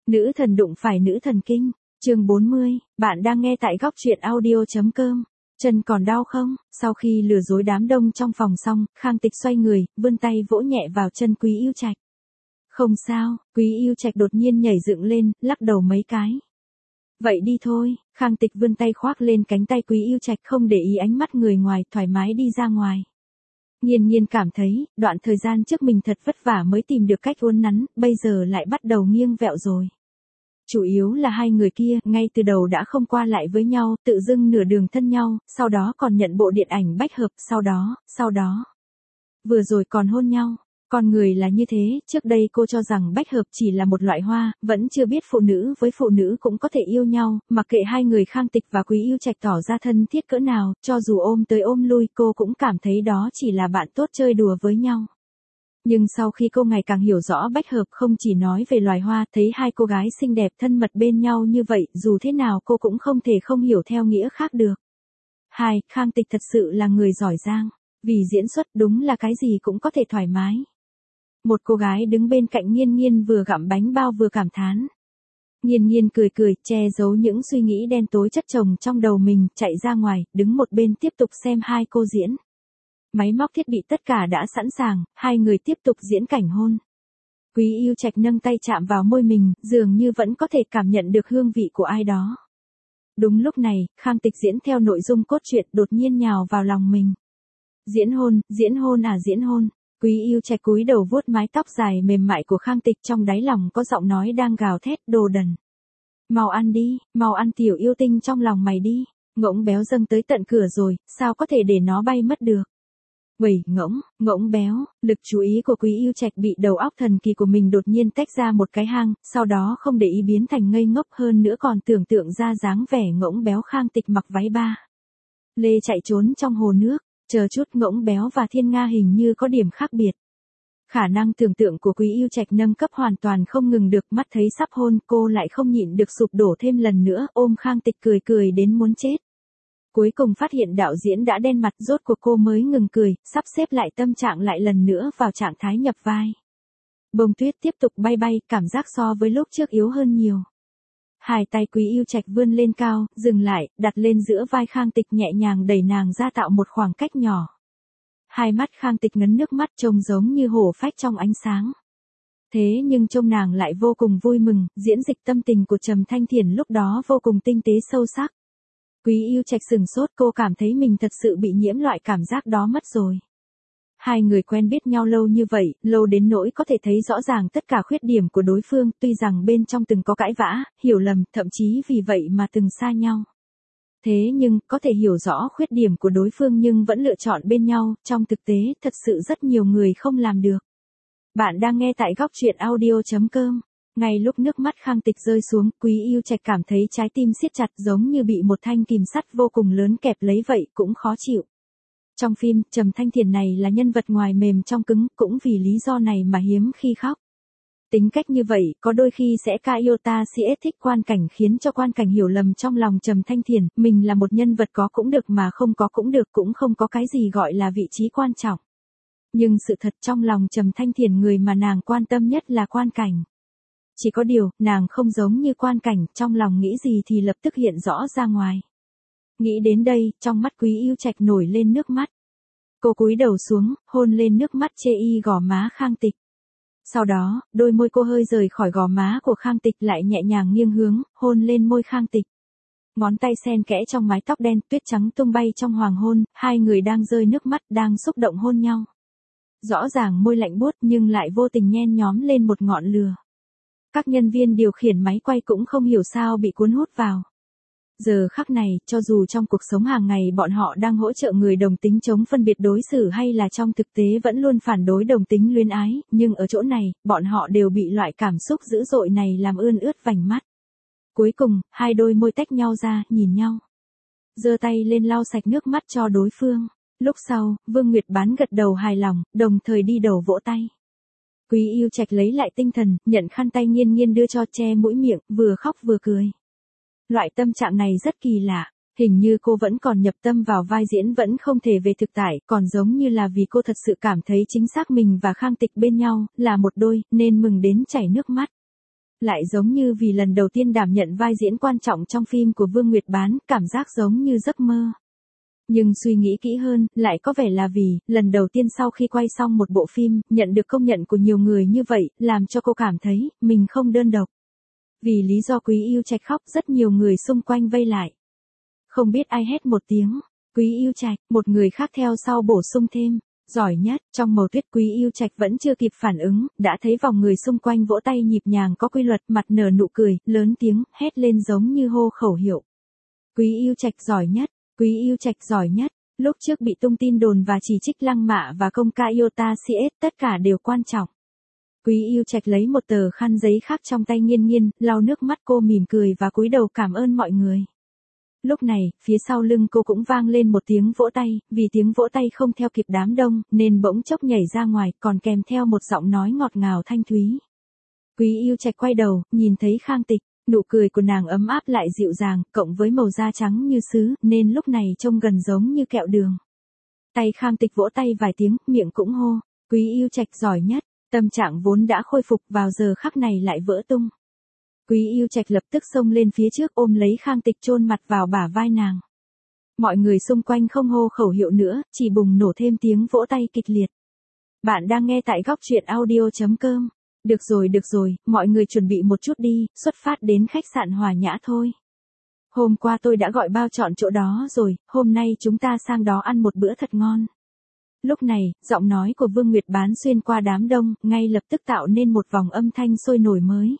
Nữ thần đụng phải nữ thần kinh. Chương 40, bạn đang nghe tại góc truyện audio.com. Chân còn đau không? Sau khi lừa dối đám đông trong phòng xong, Khang Tịch xoay người, vươn tay vỗ nhẹ vào chân Quý Yêu Trạch. Không sao, Quý Yêu Trạch đột nhiên nhảy dựng lên, lắc đầu mấy cái. Vậy đi thôi, Khang Tịch vươn tay khoác lên cánh tay Quý Yêu Trạch, không để ý ánh mắt người ngoài, thoải mái đi ra ngoài. Nhiên Nhiên cảm thấy, đoạn thời gian trước mình thật vất vả mới tìm được cách uốn nắn, bây giờ lại bắt đầu nghiêng vẹo rồi. Chủ yếu là hai người kia, ngay từ đầu đã không qua lại với nhau, tự dưng nửa đường thân nhau, sau đó còn nhận bộ điện ảnh bách hợp, sau đó. Vừa rồi còn hôn nhau. Con người là như thế, trước đây cô cho rằng bách hợp chỉ là một loại hoa, vẫn chưa biết phụ nữ với phụ nữ cũng có thể yêu nhau, mặc kệ hai người Khang Tịch và Quý Yêu Trạch tỏ ra thân thiết cỡ nào, cho dù ôm tới ôm lui cô cũng cảm thấy đó chỉ là bạn tốt chơi đùa với nhau. Nhưng sau khi cô ngày càng hiểu rõ bách hợp không chỉ nói về loài hoa, thấy hai cô gái xinh đẹp thân mật bên nhau như vậy, dù thế nào cô cũng không thể không hiểu theo nghĩa khác được. Khang Tịch thật sự là người giỏi giang, vì diễn xuất đúng là cái gì cũng có thể thoải mái. Một cô gái đứng bên cạnh Nhiên Nhiên vừa gặm bánh bao vừa cảm thán. Nhiên Nhiên cười cười, che giấu những suy nghĩ đen tối chất chồng trong đầu mình, chạy ra ngoài, đứng một bên tiếp tục xem hai cô diễn. Máy móc thiết bị tất cả đã sẵn sàng, hai người tiếp tục diễn cảnh hôn. Quý Yêu Trạch nâng tay chạm vào môi mình, dường như vẫn có thể cảm nhận được hương vị của ai đó. Đúng lúc này, Khang Tịch diễn theo nội dung cốt truyện đột nhiên nhào vào lòng mình. Diễn hôn. Quý Yêu Trạch cúi đầu vuốt mái tóc dài mềm mại của Khang Tịch, trong đáy lòng có giọng nói đang gào thét, đồ đần. Mau ăn đi, mau ăn tiểu yêu tinh trong lòng mày đi, ngỗng béo dâng tới tận cửa rồi, sao có thể để nó bay mất được. Uầy, ngỗng béo, lực chú ý của Quý Yêu Trạch bị đầu óc thần kỳ của mình đột nhiên tách ra một cái hang, sau đó không để ý biến thành ngây ngốc, hơn nữa còn tưởng tượng ra dáng vẻ ngỗng béo Khang Tịch mặc váy ba lê chạy trốn trong hồ nước. Chờ chút, ngỗng béo và Thiên Nga hình như có điểm khác biệt. Khả năng tưởng tượng của Quý Yêu Trạch nâng cấp hoàn toàn không ngừng được, mắt thấy sắp hôn, cô lại không nhịn được sụp đổ thêm lần nữa, ôm Khang Tịch cười đến muốn chết. Cuối cùng phát hiện đạo diễn đã đen mặt, rốt cuộc cô mới ngừng cười, sắp xếp lại tâm trạng lại lần nữa vào trạng thái nhập vai. Bông tuyết tiếp tục bay, cảm giác so với lúc trước yếu hơn nhiều. Hai tay Quý Yêu Trạch vươn lên cao, dừng lại, đặt lên giữa vai Khang Tịch, nhẹ nhàng đẩy nàng ra tạo một khoảng cách nhỏ. Hai mắt Khang Tịch ngấn nước mắt, trông giống như hổ phách trong ánh sáng. Thế nhưng trông nàng lại vô cùng vui mừng, diễn dịch tâm tình của Trầm Thanh Thiền lúc đó vô cùng tinh tế sâu sắc. Quý Yêu Trạch sừng sốt, cô cảm thấy mình thật sự bị nhiễm loại cảm giác đó mất rồi. Hai người quen biết nhau lâu như vậy, lâu đến nỗi có thể thấy rõ ràng tất cả khuyết điểm của đối phương, tuy rằng bên trong từng có cãi vã, hiểu lầm, thậm chí vì vậy mà từng xa nhau. Thế nhưng, có thể hiểu rõ khuyết điểm của đối phương nhưng vẫn lựa chọn bên nhau, trong thực tế, thật sự rất nhiều người không làm được. Bạn đang nghe tại góc truyện audio.com. Ngay lúc nước mắt Khang Tịch rơi xuống, Quý Yêu Trạch cảm thấy trái tim siết chặt, giống như bị một thanh kìm sắt vô cùng lớn kẹp lấy vậy, cũng khó chịu. Trong phim, Trầm Thanh Thiền này là nhân vật ngoài mềm trong cứng, cũng vì lý do này mà hiếm khi khóc. Tính cách như vậy, có đôi khi sẽ Iota CS thích quan cảnh, khiến cho quan cảnh hiểu lầm trong lòng Trầm Thanh Thiền, mình là một nhân vật có cũng được mà không có cũng được, cũng không có cái gì gọi là vị trí quan trọng. Nhưng sự thật trong lòng Trầm Thanh Thiền, người mà nàng quan tâm nhất là quan cảnh. Chỉ có điều, nàng không giống như quan cảnh, trong lòng nghĩ gì thì lập tức hiện rõ ra ngoài. Nghĩ đến đây, trong mắt Quý Yêu Trạch nổi lên nước mắt. Cô cúi đầu xuống, hôn lên nước mắt chê y gò má Khang Tịch. Sau đó, đôi môi cô hơi rời khỏi gò má của Khang Tịch, lại nhẹ nhàng nghiêng hướng, hôn lên môi Khang Tịch. Ngón tay xen kẽ trong mái tóc đen, tuyết trắng tung bay trong hoàng hôn, hai người đang rơi nước mắt, đang xúc động hôn nhau. Rõ ràng môi lạnh buốt nhưng lại vô tình nhen nhóm lên một ngọn lửa. Các nhân viên điều khiển máy quay cũng không hiểu sao bị cuốn hút vào. Giờ khắc này, cho dù trong cuộc sống hàng ngày bọn họ đang hỗ trợ người đồng tính chống phân biệt đối xử hay là trong thực tế vẫn luôn phản đối đồng tính luyến ái, nhưng ở chỗ này, bọn họ đều bị loại cảm xúc dữ dội này làm ươn ướt vành mắt. Cuối cùng, hai đôi môi tách nhau ra, nhìn nhau. Giơ tay lên lau sạch nước mắt cho đối phương. Lúc sau, Vương Nguyệt Bán gật đầu hài lòng, đồng thời đi đầu vỗ tay. Quý Yêu Trạch lấy lại tinh thần, nhận khăn tay Nhiên Nhiên đưa cho, che mũi miệng, vừa khóc vừa cười. Loại tâm trạng này rất kỳ lạ, hình như cô vẫn còn nhập tâm vào vai diễn, vẫn không thể về thực tại, còn giống như là vì cô thật sự cảm thấy chính xác mình và Khang Tịch bên nhau, là một đôi, nên mừng đến chảy nước mắt. Lại giống như vì lần đầu tiên đảm nhận vai diễn quan trọng trong phim của Vương Nguyệt Bán, cảm giác giống như giấc mơ. Nhưng suy nghĩ kỹ hơn, lại có vẻ là vì, lần đầu tiên sau khi quay xong một bộ phim, nhận được công nhận của nhiều người như vậy, làm cho cô cảm thấy, mình không đơn độc. Vì lý do Quý Yêu Trạch khóc, rất nhiều người xung quanh vây lại. Không biết ai hét một tiếng, Quý Yêu Trạch, một người khác theo sau bổ sung thêm, giỏi nhất. Trong màu tuyết, Quý Yêu Trạch vẫn chưa kịp phản ứng, đã thấy vòng người xung quanh vỗ tay nhịp nhàng có quy luật, mặt nở nụ cười, lớn tiếng, hét lên giống như hô khẩu hiệu. Quý Yêu Trạch giỏi nhất, Quý Yêu Trạch giỏi nhất. Lúc trước bị tung tin đồn và chỉ trích Lăng Mạ và công ca Iota CS, tất cả đều quan trọng. Quý Yêu Trạch lấy một tờ khăn giấy khác trong tay Nghiên Nghiên, lau nước mắt cô, mỉm cười và cúi đầu cảm ơn mọi người. Lúc này, phía sau lưng cô cũng vang lên một tiếng vỗ tay, vì tiếng vỗ tay không theo kịp đám đông, nên bỗng chốc nhảy ra ngoài, còn kèm theo một giọng nói ngọt ngào thanh thúy. Quý Yêu Trạch quay đầu, nhìn thấy Khang Tịch, nụ cười của nàng ấm áp lại dịu dàng, cộng với màu da trắng như sứ, nên lúc này trông gần giống như kẹo đường. Tay Khang Tịch vỗ tay vài tiếng, miệng cũng hô, Quý Yêu Trạch giỏi nhất. Tâm trạng vốn đã khôi phục vào giờ khắc này lại vỡ tung. Quý Yêu Trạch lập tức xông lên phía trước ôm lấy Khang Tịch chôn mặt vào bả vai nàng. Mọi người xung quanh không hô khẩu hiệu nữa, chỉ bùng nổ thêm tiếng vỗ tay kịch liệt. Bạn đang nghe tại góc truyện audio.com. Được rồi, mọi người chuẩn bị một chút đi, xuất phát đến khách sạn Hòa Nhã thôi. Hôm qua tôi đã gọi bao chọn chỗ đó rồi, hôm nay chúng ta sang đó ăn một bữa thật ngon. Lúc này, giọng nói của Vương Nguyệt Bán xuyên qua đám đông, ngay lập tức tạo nên một vòng âm thanh sôi nổi mới.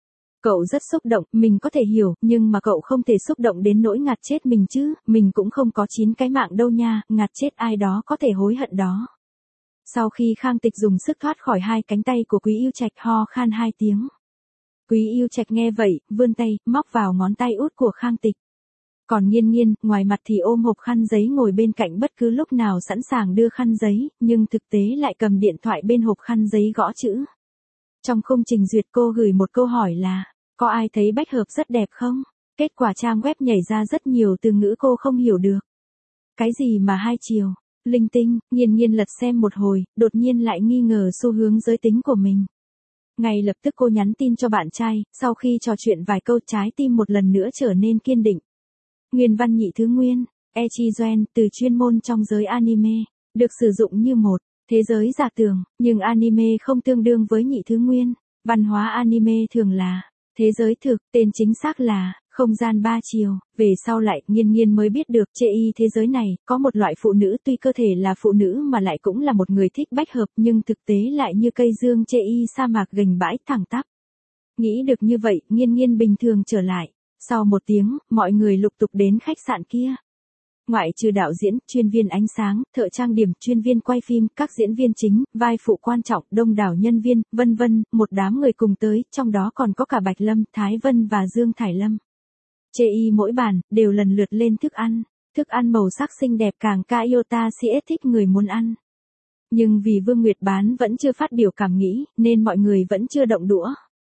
Cậu rất xúc động, mình có thể hiểu, nhưng mà cậu không thể xúc động đến nỗi ngạt chết mình chứ, mình cũng không có 9 cái mạng đâu nha, ngạt chết ai đó có thể hối hận đó. Sau khi Khang Tịch dùng sức thoát khỏi hai cánh tay của Quý Yêu Trạch, ho khan 2 tiếng. Quý Yêu Trạch nghe vậy, vươn tay, móc vào ngón tay út của Khang Tịch. Còn Nghiên Nghiên, ngoài mặt thì ôm hộp khăn giấy ngồi bên cạnh bất cứ lúc nào sẵn sàng đưa khăn giấy, nhưng thực tế lại cầm điện thoại bên hộp khăn giấy gõ chữ. Trong khung trình duyệt cô gửi một câu hỏi là, có ai thấy bách hợp rất đẹp không? Kết quả trang web nhảy ra rất nhiều từ ngữ cô không hiểu được. Cái gì mà 2 chiều? Linh tinh. Nghiên Nghiên lật xem một hồi, đột nhiên lại nghi ngờ xu hướng giới tính của mình. Ngay lập tức cô nhắn tin cho bạn trai, sau khi trò chuyện vài câu trái tim một lần nữa trở nên kiên định. Nguyên văn nhị thứ nguyên, Echizen, từ chuyên môn trong giới anime, được sử dụng như một thế giới giả tưởng, nhưng anime không tương đương với nhị thứ nguyên. Văn hóa anime thường là thế giới thực, tên chính xác là không gian 3 chiều. Về sau lại, Nghiên Nghiên mới biết được chei thế giới này, có một loại phụ nữ tuy cơ thể là phụ nữ mà lại cũng là một người thích bách hợp, nhưng thực tế lại như cây dương chei sa mạc gềnh bãi thẳng tắp. Nghĩ được như vậy, Nghiên Nghiên bình thường trở lại. Sau 1 tiếng, mọi người lục tục đến khách sạn kia. Ngoại trừ đạo diễn, chuyên viên ánh sáng, thợ trang điểm, chuyên viên quay phim, các diễn viên chính, vai phụ quan trọng, đông đảo nhân viên, vân vân, một đám người cùng tới, trong đó còn có cả Bạch Lâm, Thái Vân và Dương Thải Lâm. Chei mỗi bàn, đều lần lượt lên thức ăn màu sắc xinh đẹp, càng ca Iota CS thích người muốn ăn. Nhưng vì Vương Nguyệt Bán vẫn chưa phát biểu cảm nghĩ, nên mọi người vẫn chưa động đũa.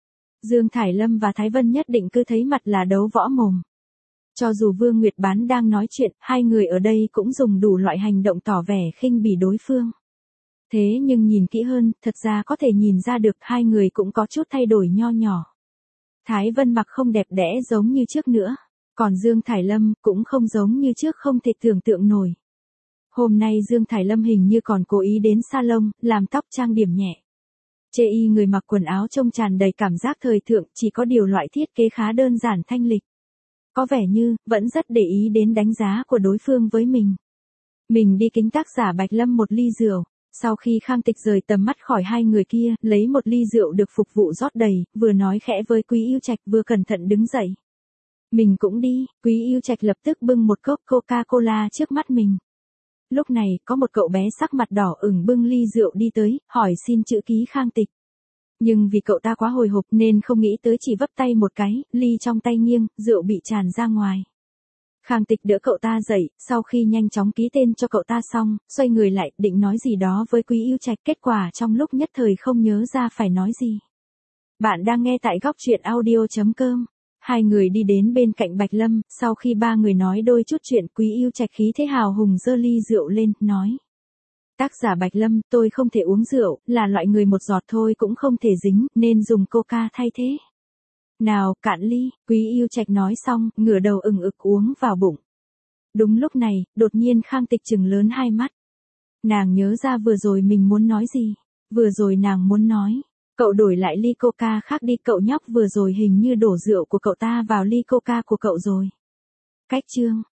Dương Thải Lâm và Thái Vân nhất định cứ thấy mặt là đấu võ mồm. Cho dù Vương Nguyệt Bán đang nói chuyện, hai người ở đây cũng dùng đủ loại hành động tỏ vẻ khinh bỉ đối phương. Thế nhưng nhìn kỹ hơn, thật ra có thể nhìn ra được hai người cũng có chút thay đổi nho nhỏ. Thái Vân mặc không đẹp đẽ giống như trước nữa, còn Dương Thải Lâm cũng không giống như trước, không thể tưởng tượng nổi. Hôm nay Dương Thải Lâm hình như còn cố ý đến salon, làm tóc trang điểm nhẹ. Chei người mặc quần áo trông tràn đầy cảm giác thời thượng, chỉ có điều loại thiết kế khá đơn giản thanh lịch. Có vẻ như, vẫn rất để ý đến đánh giá của đối phương với mình. Mình đi kính tác giả Bạch Lâm một ly rượu. Sau khi Khang Tịch rời tầm mắt khỏi hai người kia, lấy một ly rượu được phục vụ rót đầy, vừa nói khẽ với Quý Yêu Trạch vừa cẩn thận đứng dậy. Mình cũng đi. Quý Yêu Trạch lập tức bưng một cốc Coca-Cola trước mắt mình. Lúc này, có một cậu bé sắc mặt đỏ ửng bưng ly rượu đi tới, hỏi xin chữ ký Khang Tịch. Nhưng vì cậu ta quá hồi hộp nên không nghĩ tới, chỉ vấp tay một cái, ly trong tay nghiêng, rượu bị tràn ra ngoài. Khang Tịch đỡ cậu ta dậy, sau khi nhanh chóng ký tên cho cậu ta xong, xoay người lại, định nói gì đó với Quý Yêu Trạch, kết quả trong lúc nhất thời không nhớ ra phải nói gì. Bạn đang nghe tại góc truyện audio.com. Hai người đi đến bên cạnh Bạch Lâm, sau khi ba người nói đôi chút chuyện, Quý Yêu Trạch khí thế hào hùng giơ ly rượu lên, nói. Tác giả Bạch Lâm, tôi không thể uống rượu, là loại người một giọt thôi cũng không thể dính, nên dùng coca thay thế. Nào, cạn ly, Quý Yêu Trạch nói xong, ngửa đầu ừng ực uống vào bụng. Đúng lúc này, đột nhiên Khang Tịch trừng lớn hai mắt. Nàng nhớ ra vừa rồi mình muốn nói gì. Vừa rồi nàng muốn nói, cậu đổi lại ly coca khác đi, cậu nhóc vừa rồi hình như đổ rượu của cậu ta vào ly coca của cậu rồi. Cách chương